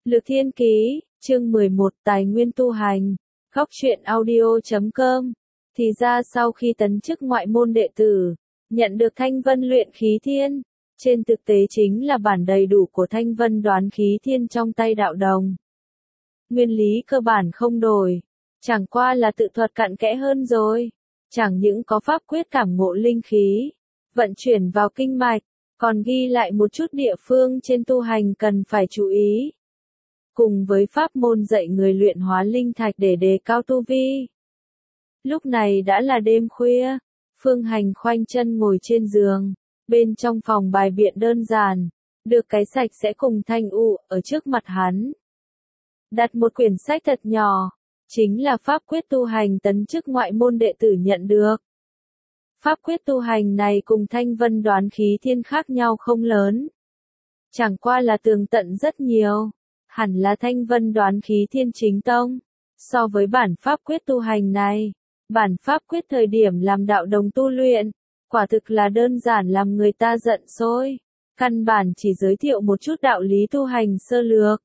Lược Thiên Ký, chương 11 Tài nguyên tu hành, Góc truyện audio.com. Thì ra sau khi tấn chức ngoại môn đệ tử, nhận được Thanh Vân luyện khí thiên, trên thực tế chính là bản đầy đủ của Thanh Vân đoán khí thiên trong tay đạo đồng. Nguyên lý cơ bản không đổi, chẳng qua là tự thuật cặn kẽ hơn rồi. Chẳng những có pháp quyết cảm ngộ linh khí, vận chuyển vào kinh mạch, còn ghi lại một chút địa phương trên tu hành cần phải chú ý. Cùng với pháp môn dạy người luyện hóa linh thạch để đề cao tu vi. Lúc này đã là đêm khuya, Phương Hành khoanh chân ngồi trên giường, bên trong phòng bài biện đơn giản, được cái sạch sẽ cùng thanh u ở trước mặt hắn. Đặt một quyển sách thật nhỏ, chính là pháp quyết tu hành tấn chức ngoại môn đệ tử nhận được. Pháp quyết tu hành này cùng Thanh Vân đoán khí thiên khác nhau không lớn. Chẳng qua là tường tận rất nhiều, hẳn là Thanh Vân đoán khí thiên chính tông. So với bản pháp quyết tu hành này, bản pháp quyết thời điểm làm đạo đồng tu luyện, quả thực là đơn giản làm người ta giận sôi. Căn bản chỉ giới thiệu một chút đạo lý tu hành sơ lược.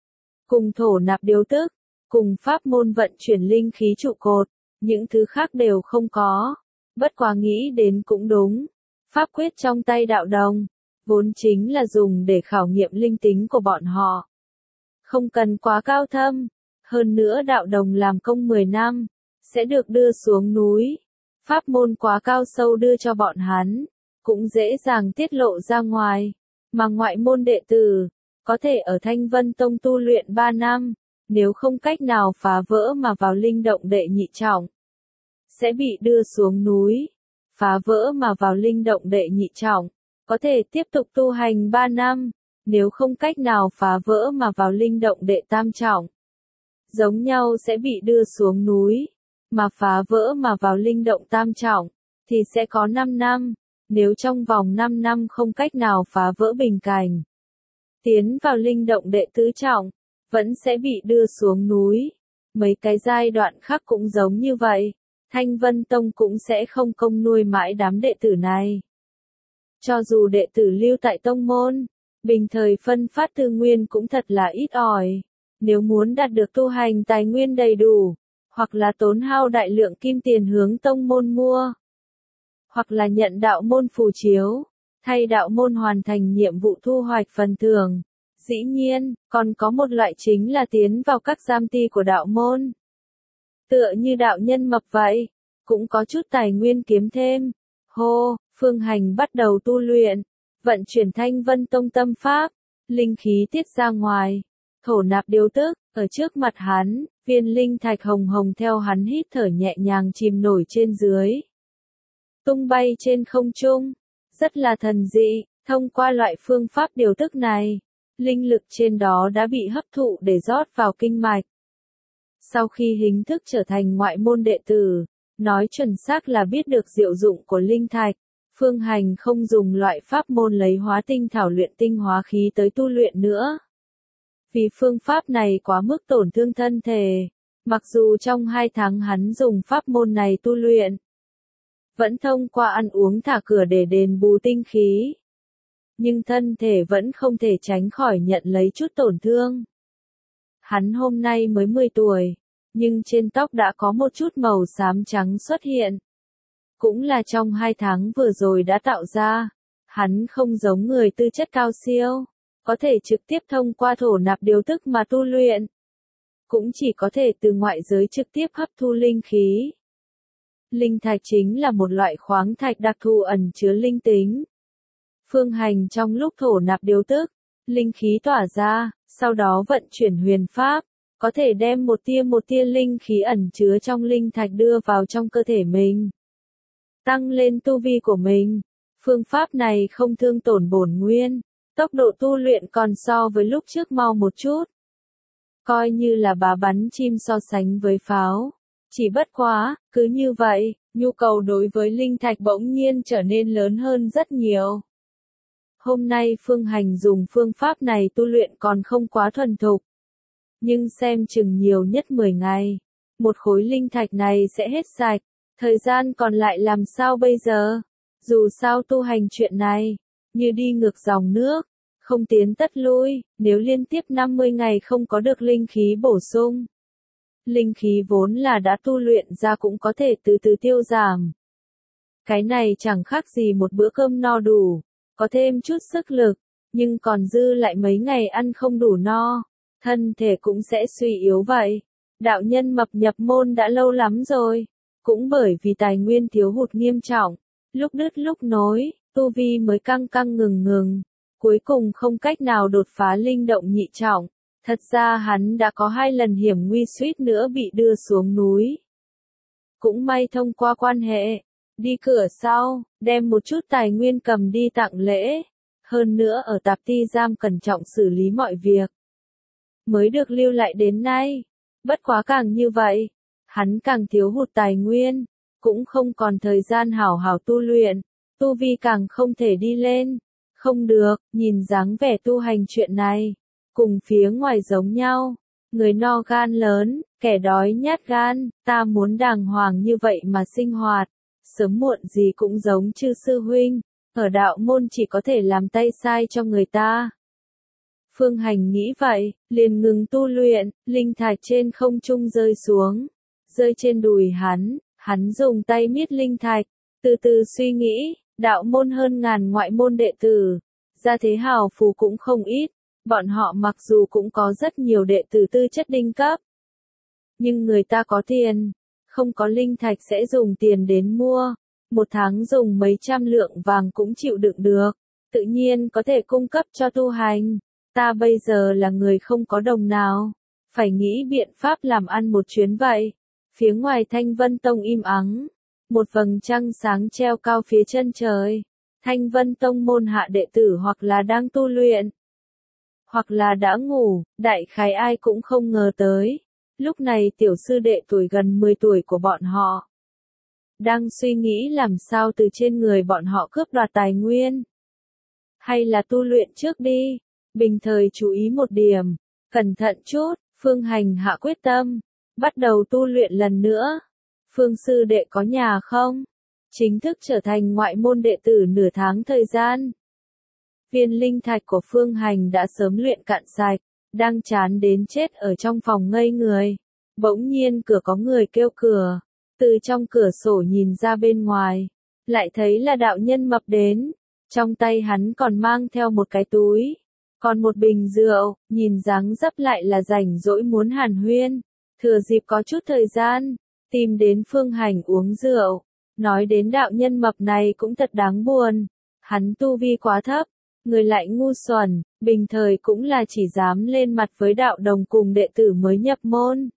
Cùng thổ nạp điều tức, cùng pháp môn vận chuyển linh khí trụ cột, những thứ khác đều không có. Bất quá nghĩ đến cũng đúng. Pháp quyết trong tay đạo đồng, vốn chính là dùng để khảo nghiệm linh tính của bọn họ. Không cần quá cao thâm. Hơn nữa đạo đồng làm công 10 năm, sẽ được đưa xuống núi. Pháp môn quá cao sâu đưa cho bọn hắn, cũng dễ dàng tiết lộ ra ngoài. Mà ngoại môn đệ tử, có thể ở Thanh Vân Tông tu luyện 3 năm, nếu không cách nào phá vỡ mà vào linh động đệ nhị trọng, sẽ bị đưa xuống núi. Phá vỡ mà vào linh động đệ nhị trọng, có thể tiếp tục tu hành 3 năm, nếu không cách nào phá vỡ mà vào linh động đệ tam trọng. Giống nhau sẽ bị đưa xuống núi, mà phá vỡ mà vào linh động tam trọng, thì sẽ có 5 năm, nếu trong vòng 5 năm không cách nào phá vỡ bình cảnh. Tiến vào linh động đệ tứ trọng, vẫn sẽ bị đưa xuống núi. Mấy cái giai đoạn khác cũng giống như vậy, Thanh Vân Tông cũng sẽ không công nuôi mãi đám đệ tử này. Cho dù đệ tử lưu tại tông môn, bình thời phân phát tư nguyên cũng thật là ít ỏi. Nếu muốn đạt được tu hành tài nguyên đầy đủ, hoặc là tốn hao đại lượng kim tiền hướng tông môn mua, hoặc là nhận đạo môn phù chiếu, thay đạo môn hoàn thành nhiệm vụ thu hoạch phần thưởng. Dĩ nhiên, còn có một loại chính là tiến vào các giam ty của đạo môn. Tựa như đạo nhân mập vậy, cũng có chút tài nguyên kiếm thêm. Hô, Phương Hành bắt đầu tu luyện, vận chuyển Thanh Vân Tông tâm pháp, linh khí tiết ra ngoài, thổ nạp điều tức, ở trước mặt hắn, viên linh thạch hồng hồng theo hắn hít thở nhẹ nhàng chìm nổi trên dưới. Tung bay trên không trung, rất là thần dị, thông qua loại phương pháp điều tức này, linh lực trên đó đã bị hấp thụ để rót vào kinh mạch. Sau khi hình thức trở thành ngoại môn đệ tử, nói chuẩn xác là biết được diệu dụng của linh thạch, Phương Hành không dùng loại pháp môn lấy hóa tinh thảo luyện tinh hóa khí tới tu luyện nữa. Vì phương pháp này quá mức tổn thương thân thể, mặc dù trong 2 tháng hắn dùng pháp môn này tu luyện, vẫn thông qua ăn uống thả cửa để đền bù tinh khí. Nhưng thân thể vẫn không thể tránh khỏi nhận lấy chút tổn thương. Hắn hôm nay mới 10 tuổi, nhưng trên tóc đã có một chút màu xám trắng xuất hiện. Cũng là trong 2 tháng vừa rồi đã tạo ra. Hắn không giống người tư chất cao siêu, có thể trực tiếp thông qua thổ nạp điều tức mà tu luyện. Cũng chỉ có thể từ ngoại giới trực tiếp hấp thu linh khí. Linh thạch chính là một loại khoáng thạch đặc thù ẩn chứa linh tính. Phương Hành trong lúc thổ nạp điều tức, linh khí tỏa ra, sau đó vận chuyển huyền pháp, có thể đem một tia linh khí ẩn chứa trong linh thạch đưa vào trong cơ thể mình. Tăng lên tu vi của mình. Phương pháp này không thương tổn bổn nguyên, tốc độ tu luyện còn so với lúc trước mau một chút. Coi như là bá bắn chim so sánh với pháo. Chỉ bất quá, cứ như vậy, nhu cầu đối với linh thạch bỗng nhiên trở nên lớn hơn rất nhiều. Hôm nay Phương Hành dùng phương pháp này tu luyện còn không quá thuần thục. Nhưng xem chừng nhiều nhất 10 ngày, một khối linh thạch này sẽ hết sạch. Thời gian còn lại làm sao bây giờ? Dù sao tu hành chuyện này, như đi ngược dòng nước, không tiến tất lui, nếu liên tiếp 50 ngày không có được linh khí bổ sung. Linh khí vốn là đã tu luyện ra cũng có thể từ từ tiêu giảm. Cái này chẳng khác gì một bữa cơm no đủ, có thêm chút sức lực, nhưng còn dư lại mấy ngày ăn không đủ no, thân thể cũng sẽ suy yếu vậy. Đạo nhân mập nhập môn đã lâu lắm rồi, cũng bởi vì tài nguyên thiếu hụt nghiêm trọng, lúc đứt lúc nối, tu vi mới căng căng ngừng ngừng, cuối cùng không cách nào đột phá linh động nhị trọng. Thật ra hắn đã có 2 lần hiểm nguy suýt nữa bị đưa xuống núi. Cũng may thông qua quan hệ, đi cửa sau, đem một chút tài nguyên cầm đi tặng lễ. Hơn nữa ở tạp ti giam cẩn trọng xử lý mọi việc. Mới được lưu lại đến nay. Bất quá càng như vậy, hắn càng thiếu hụt tài nguyên, cũng không còn thời gian hảo hảo tu luyện, tu vi càng không thể đi lên. Không được, nhìn dáng vẻ tu hành chuyện này, cùng phía ngoài giống nhau, người no gan lớn, kẻ đói nhát gan, ta muốn đàng hoàng như vậy mà sinh hoạt, sớm muộn gì cũng giống chư sư huynh, ở đạo môn chỉ có thể làm tay sai cho người ta. Phương Hành nghĩ vậy, liền ngừng tu luyện, linh thạch trên không trung rơi xuống, rơi trên đùi hắn dùng tay miết linh thạch, từ từ suy nghĩ, đạo môn hơn ngàn ngoại môn đệ tử, gia thế hào phú cũng không ít, bọn họ mặc dù cũng có rất nhiều đệ tử tư chất đỉnh cấp, nhưng người ta có tiền, không có linh thạch sẽ dùng tiền đến mua, một tháng dùng mấy trăm lượng vàng cũng chịu đựng được, tự nhiên có thể cung cấp cho tu hành. Ta bây giờ là người không có đồng nào, phải nghĩ biện pháp làm ăn một chuyến vậy. Phía ngoài Thanh Vân Tông im ắng, một vầng trăng sáng treo cao phía chân trời. Thanh Vân Tông môn hạ đệ tử hoặc là đang tu luyện, hoặc là đã ngủ, đại khái ai cũng không ngờ tới. Lúc này tiểu sư đệ tuổi gần 10 tuổi của bọn họ đang suy nghĩ làm sao từ trên người bọn họ cướp đoạt tài nguyên. Hay là tu luyện trước đi, bình thời chú ý một điểm, cẩn thận chút, Phương Hành hạ quyết tâm, bắt đầu tu luyện lần nữa. Phương sư đệ có nhà không? Chính thức trở thành ngoại môn đệ tử nửa tháng thời gian. Viên linh thạch của Phương Hành đã sớm luyện cạn sạch, đang chán đến chết ở trong phòng ngây người. Bỗng nhiên cửa có người kêu cửa, từ trong cửa sổ nhìn ra bên ngoài, lại thấy là đạo nhân mập đến, trong tay hắn còn mang theo một cái túi, còn một bình rượu, nhìn dáng dấp lại là rảnh rỗi muốn hàn huyên, thừa dịp có chút thời gian, tìm đến Phương Hành uống rượu. Nói đến đạo nhân mập này cũng thật đáng buồn, hắn tu vi quá thấp, người lại ngu xuẩn, bình thời cũng là chỉ dám lên mặt với đạo đồng cùng đệ tử mới nhập môn.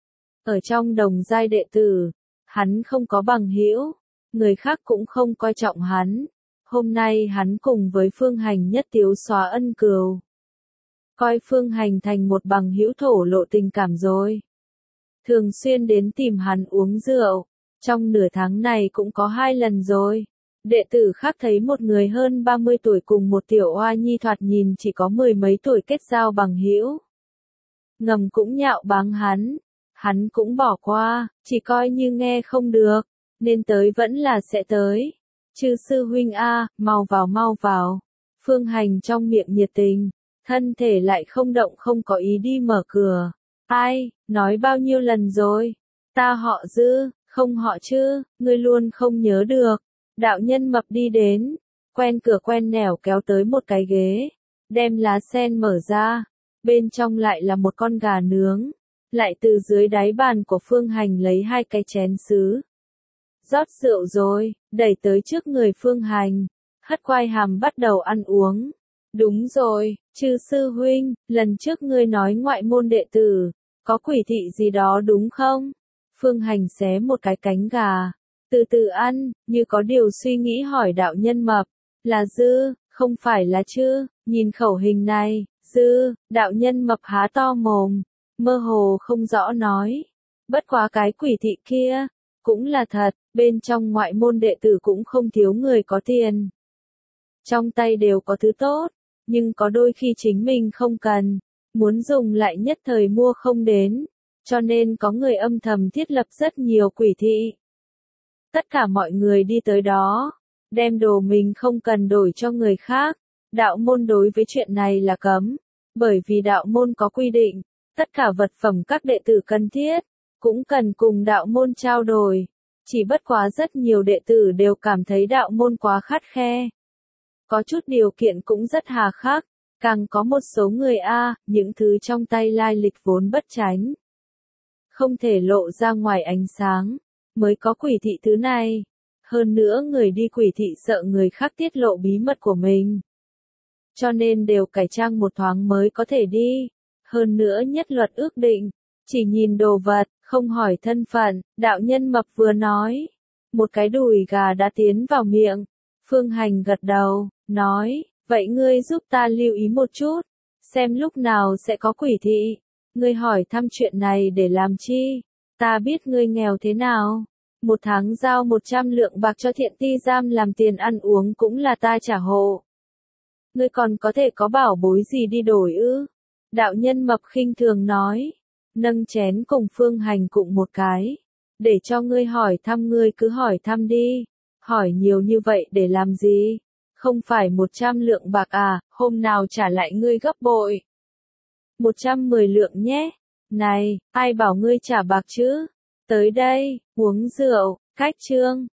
Ở trong đồng giai đệ tử, hắn không có bằng hữu, người khác cũng không coi trọng hắn. Hôm nay hắn cùng với Phương Hành nhất tiếu xóa ân cừu. Coi Phương Hành thành một bằng hữu thổ lộ tình cảm rồi. Thường xuyên đến tìm hắn uống rượu, trong nửa tháng này cũng có 2 lần rồi. Đệ tử khác thấy một người hơn 30 tuổi cùng một tiểu oa nhi thoạt nhìn chỉ có 10 mấy tuổi kết giao bằng hữu. Ngầm cũng nhạo báng hắn cũng bỏ qua, chỉ coi như nghe không được, nên tới vẫn là sẽ tới. Chư sư huynh a, mau vào. Phương Hành trong miệng nhiệt tình, thân thể lại không động không có ý đi mở cửa. Ai, nói bao nhiêu lần rồi, ta họ Dư, không họ Chư, ngươi luôn không nhớ được. Đạo nhân mập đi đến, quen cửa quen nẻo kéo tới một cái ghế, đem lá sen mở ra, bên trong lại là một con gà nướng, lại từ dưới đáy bàn của Phương Hành lấy 2 cái chén sứ. Rót rượu rồi, đẩy tới trước người Phương Hành, hất quai hàm bắt đầu ăn uống. Đúng rồi, Chư sư huynh, lần trước ngươi nói ngoại môn đệ tử, có quỷ thị gì đó đúng không? Phương Hành xé một cái cánh gà, từ từ ăn, như có điều suy nghĩ hỏi đạo nhân mập, là Dư, không phải là Chư, nhìn khẩu hình này, Dư, đạo nhân mập há to mồm, mơ hồ không rõ nói, bất quá cái quỷ thị kia, cũng là thật, bên trong ngoại môn đệ tử cũng không thiếu người có tiền. Trong tay đều có thứ tốt, nhưng có đôi khi chính mình không cần, muốn dùng lại nhất thời mua không đến, cho nên có người âm thầm thiết lập rất nhiều quỷ thị. Tất cả mọi người đi tới đó, đem đồ mình không cần đổi cho người khác, Đạo môn đối với chuyện này là cấm, bởi vì đạo môn có quy định, tất cả vật phẩm các đệ tử cần thiết, cũng cần cùng đạo môn trao đổi. Chỉ bất quá rất nhiều đệ tử đều cảm thấy đạo môn quá khắt khe. Có chút điều kiện cũng rất hà khắc, càng có một số người những thứ trong tay lai lịch vốn bất chánh. Không thể lộ ra ngoài ánh sáng, mới có quỷ thị thứ này. Hơn nữa người đi quỷ thị sợ người khác tiết lộ bí mật của mình. Cho nên đều cải trang một thoáng mới có thể đi. Hơn nữa nhất luật ước định, chỉ nhìn đồ vật, không hỏi thân phận, đạo nhân mập vừa nói. Một cái đùi gà đã tiến vào miệng. Phương Hành gật đầu, nói, vậy ngươi giúp ta lưu ý một chút, xem lúc nào sẽ có quỷ thị. Ngươi hỏi thăm chuyện này để làm chi? Ta biết ngươi nghèo thế nào. Một tháng giao 100 lượng bạc cho Thiện Ti Giam làm tiền ăn uống cũng là ta trả hộ. Ngươi còn có thể có bảo bối gì đi đổi ư? Đạo nhân mập khinh thường nói, nâng chén cùng Phương Hành cụng một cái. Để cho ngươi hỏi thăm ngươi cứ hỏi thăm đi. Hỏi nhiều như vậy để làm gì? Không phải 100 lượng bạc hôm nào trả lại ngươi gấp bội. 110 lượng nhé. Này, ai bảo ngươi trả bạc chứ? Tới đây, uống rượu, cách chương.